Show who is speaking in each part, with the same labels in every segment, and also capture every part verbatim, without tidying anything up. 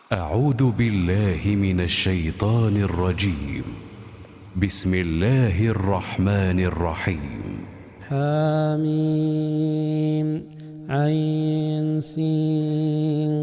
Speaker 1: أعوذ بالله من الشيطان الرجيم. بسم الله الرحمن الرحيم.
Speaker 2: حميم عين سين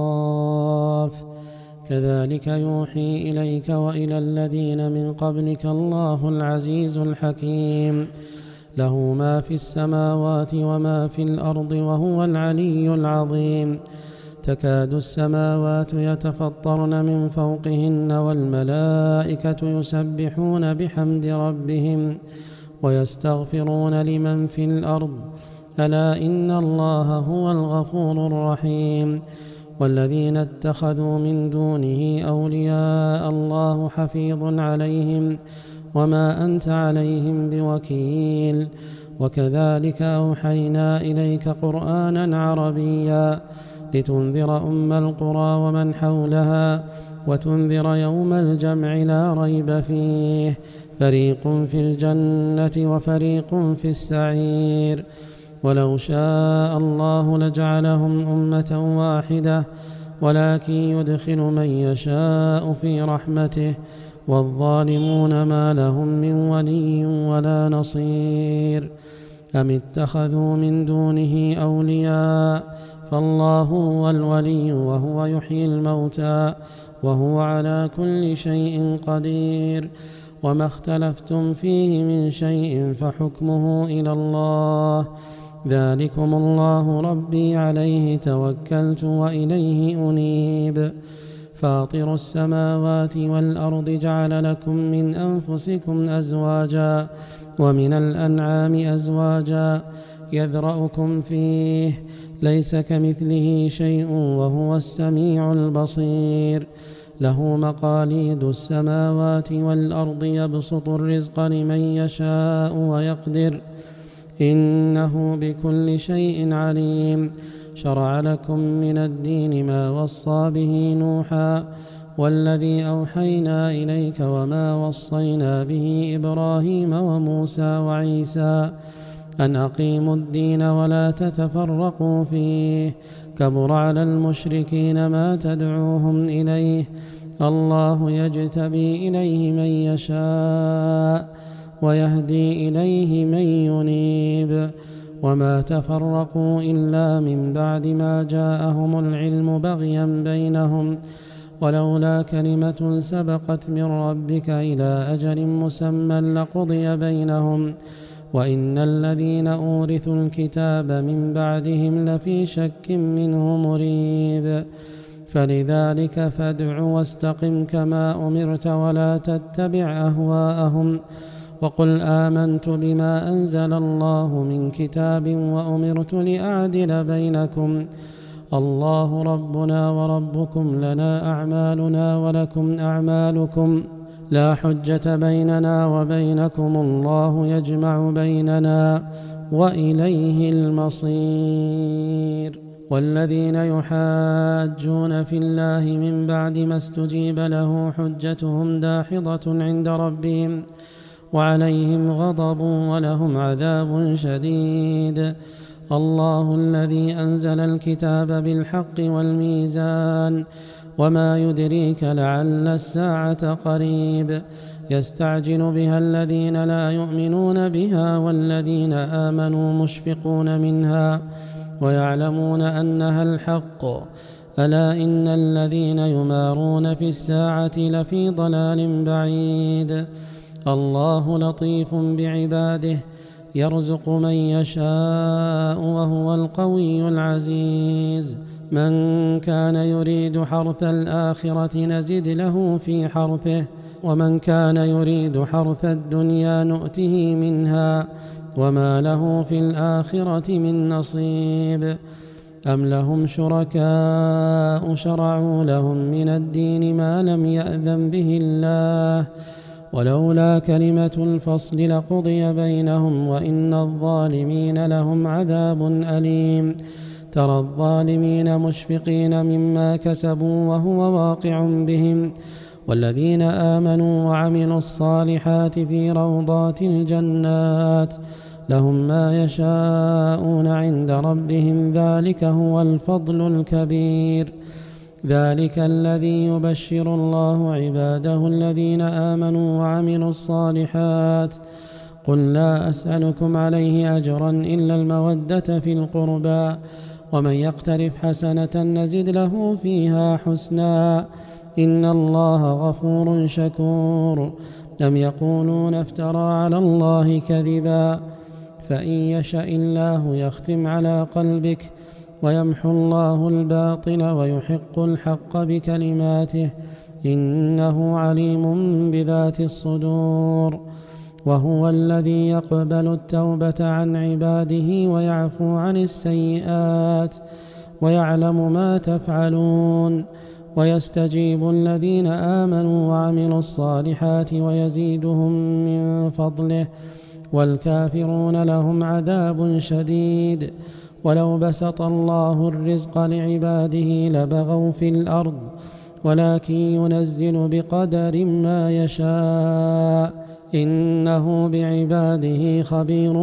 Speaker 2: قاف كذلك يوحي إليك وإلى الذين من قبلك الله العزيز الحكيم له ما في السماوات وما في الأرض وهو العلي العظيم. تكاد السماوات يتفطرن من فوقهن والملائكة يسبحون بحمد ربهم ويستغفرون لمن في الأرض ألا إن الله هو الغفور الرحيم. والذين اتخذوا من دونه أولياء الله حفيظ عليهم وما أنت عليهم بوكيل. وكذلك أوحينا إليك قرآنا عربيا لتنذر أم القرى ومن حولها وتنذر يوم الجمع لا ريب فيه فريق في الجنة وفريق في السعير. ولو شاء الله لجعلهم أمة واحدة ولكن يدخل من يشاء في رحمته والظالمون ما لهم من ولي ولا نصير. أم اتخذوا من دونه أولياء فالله هو الولي وهو يحيي الموتى وهو على كل شيء قدير. وما اختلفتم فيه من شيء فحكمه إلى الله ذلكم الله ربي عليه توكلت وإليه أنيب. فاطر السماوات والأرض جعل لكم من أنفسكم أزواجا ومن الأنعام أزواجا يذرأكم فيه ليس كمثله شيء وهو السميع البصير. له مقاليد السماوات والأرض يبسط الرزق لمن يشاء ويقدر إنه بكل شيء عليم. شرع لكم من الدين ما وصى به نوحا والذي أوحينا إليك وما وصينا به إبراهيم وموسى وعيسى أن أقيموا الدين ولا تتفرقوا فيه كبر على المشركين ما تدعوهم إليه الله يجتبي إليه من يشاء ويهدي إليه من ينيب. وما تفرقوا إلا من بعد ما جاءهم العلم بغيا بينهم ولولا كلمة سبقت من ربك إلى أجل مسمى لقضي بينهم وإن الذين أورثوا الكتاب من بعدهم لفي شك منه مريب. فلذلك فادع واستقم كما أمرت ولا تتبع أهواءهم وقل آمنت بما أنزل الله من كتاب وأمرت لأعدل بينكم الله ربنا وربكم لنا أعمالنا ولكم أعمالكم لا حجة بيننا وبينكم الله يجمع بيننا وإليه المصير. والذين يحاجون في الله من بعد ما استجيب له حجتهم داحضة عند ربهم وعليهم غضب ولهم عذاب شديد. الله الذي أنزل الكتاب بالحق والميزان وما يدريك لعل الساعة قريب يستعجل بها الذين لا يؤمنون بها والذين آمنوا مشفقون منها ويعلمون أنها الحق ألا إن الذين يمارون في الساعة لفي ضلال بعيد. الله لطيف بعباده يرزق من يشاء وهو القوي العزيز. من كان يريد حرث الآخرة نزد له في حرثه ومن كان يريد حرث الدنيا نؤته منها وما له في الآخرة من نصيب. أم لهم شركاء شرعوا لهم من الدين ما لم يأذن به الله ولولا كلمة الفصل لقضي بينهم وإن الظالمين لهم عذاب أليم. ترى الظالمين مشفقين مما كسبوا وهو واقع بهم والذين آمنوا وعملوا الصالحات في روضات الجنات لهم ما يشاءون عند ربهم ذلك هو الفضل الكبير. ذلك الذي يبشر الله عباده الذين آمنوا وعملوا الصالحات. قل لا أسألكم عليه أجرا إلا المودة في القربى ومن يقترف حسنة نزد له فيها حسنا إن الله غفور شكور. أم يقولون افترى على الله كذبا فإن يشأ الله يختم على قلبك ويمحو الله الباطل ويحق الحق بكلماته إنه عليم بذات الصدور. وهو الذي يقبل التوبة عن عباده ويعفو عن السيئات ويعلم ما تفعلون ويستجيب الذين آمنوا وعملوا الصالحات ويزيدهم من فضله والكافرون لهم عذاب شديد. ولو بسط الله الرزق لعباده لبغوا في الأرض ولكن ينزل بقدر ما يشاء إنه بعباده خبير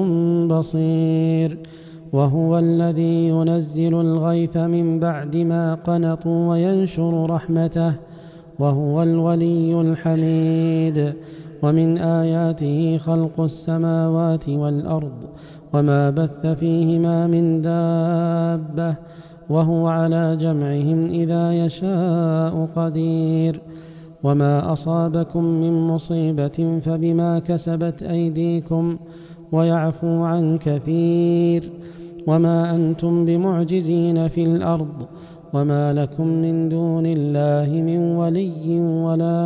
Speaker 2: بصير. وهو الذي ينزل الغيث من بعد ما قنطوا وينشر رحمته وهو الولي الحميد. ومن آياته خلق السماوات والأرض وما بث فيهما من دابة وهو على جمعهم إذا يشاء قدير. وما أصابكم من مصيبة فبما كسبت أيديكم ويعفو عن كثير. وما أنتم بمعجزين في الأرض وما لكم من دون الله من ولي ولا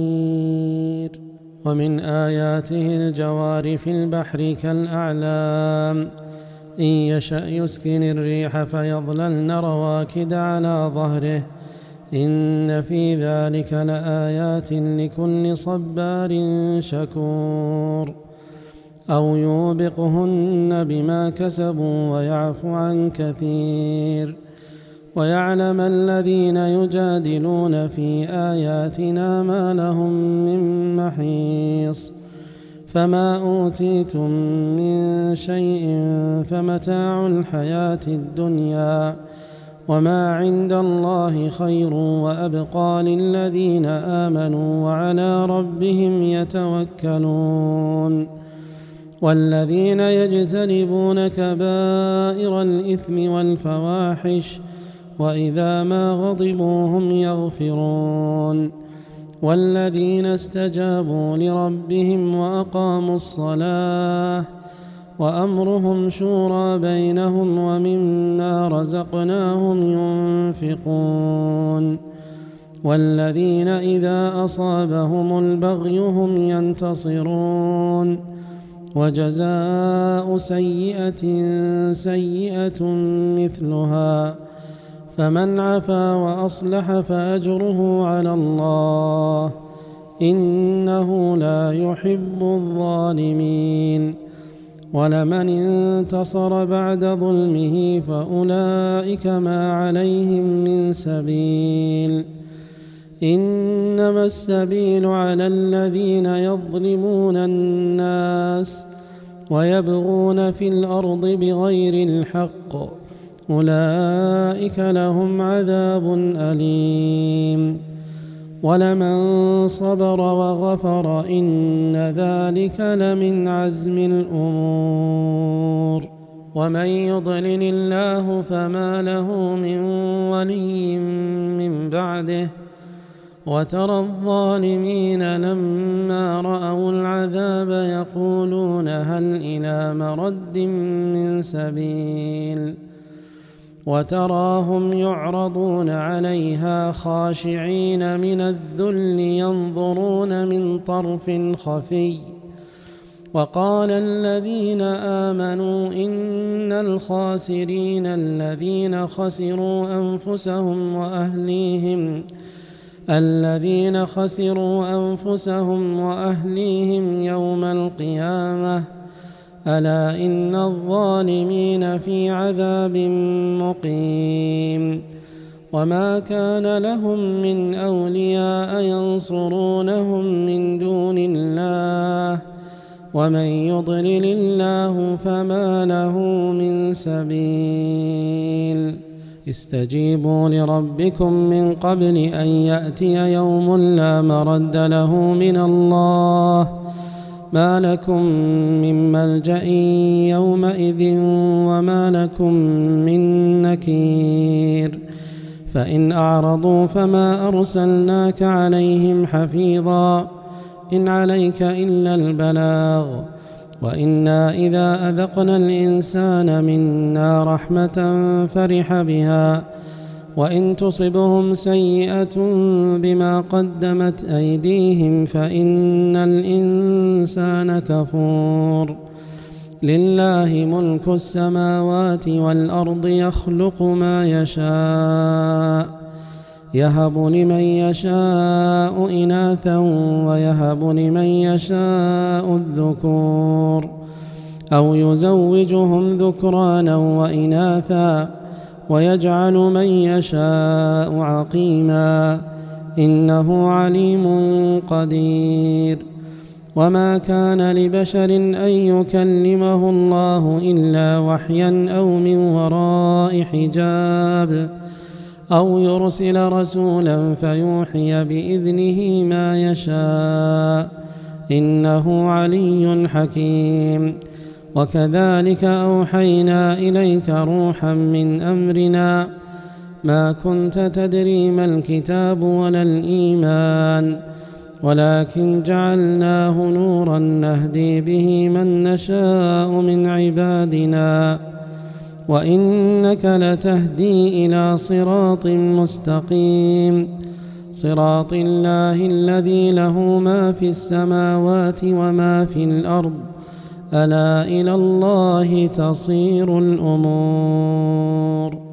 Speaker 2: نصير. ومن آياته الجوار في البحر كالأعلام إن يشأ يسكن الريح فيظللن رواكد على ظهره إن في ذلك لآيات لكل صبار شكور. أو يوبقهن بما كسبوا ويعفو عن كثير. ويعلم الذين يجادلون في آياتنا ما لهم من محيص. فما أوتيتم من شيء فمتاع الحياة الدنيا وما عند الله خير وأبقى للذين آمنوا وعلى ربهم يتوكلون. والذين يجتنبون كبائر الإثم والفواحش وإذا ما غضبوا هم يغفرون. والذين استجابوا لربهم وأقاموا الصلاة وأمرهم شورى بينهم ومما رزقناهم ينفقون. والذين إذا أصابهم البغي هم ينتصرون. وجزاء سيئة سيئة مثلها فمن عفا وأصلح فأجره على الله إنه لا يحب الظالمين. ولمن انتصر بعد ظلمه فأولئك ما عليهم من سبيل إنما السبيل على الذين يظلمون الناس ويبغون في الأرض بغير الحق أولئك لهم عذاب أليم. ولمن صبر وغفر إن ذلك لمن عزم الأمور. ومن يضلل الله فما له من ولي من بعده وترى الظالمين لما رأوا العذاب يقولون هل إلى مرد من سبيل وتراهم يعرضون عليها خاشعين من الذل ينظرون من طرف خفي. وقال الذين آمنوا إن الخاسرين الذين خسروا أنفسهم وأهليهم الذين خسروا أنفسهم وأهليهم يوم القيامة ألا إن الظالمين في عذاب مقيم. وما كان لهم من أولياء ينصرونهم من دون الله ومن يضلل الله فما له من سبيل. استجيبوا لربكم من قبل أن يأتي يوم لا مرد له من الله ما لكم من ملجأ يومئذ وما لكم من نكير فإن أعرضوا فما أرسلناك عليهم حفيظا إن عليك إلا البلاغ وإنا إذا أذقنا الإنسان منا رحمة فرح بها وإن تصبهم سيئة بما قدمت أيديهم فإن الإنسان كفور لله ملك السماوات والأرض يخلق ما يشاء يهب لمن يشاء إناثا ويهب لمن يشاء الذكور أو يزوجهم ذكرانا وإناثا ويجعل من يشاء عقيما إنه عليم قدير وما كان لبشر أن يكلمه الله إلا وحيا أو من وراء حجاب أو يرسل رسولا فيوحي بإذنه ما يشاء إنه علي حكيم وكذلك أوحينا إليك روحا من أمرنا ما كنت تدري ما الكتاب ولا الإيمان ولكن جعلناه نورا نهدي به من نشاء من عبادنا وإنك لتهدي إلى صراط مستقيم صراط الله الذي له ما في السماوات وما في الأرض ألا إلى الله تصير الأمور.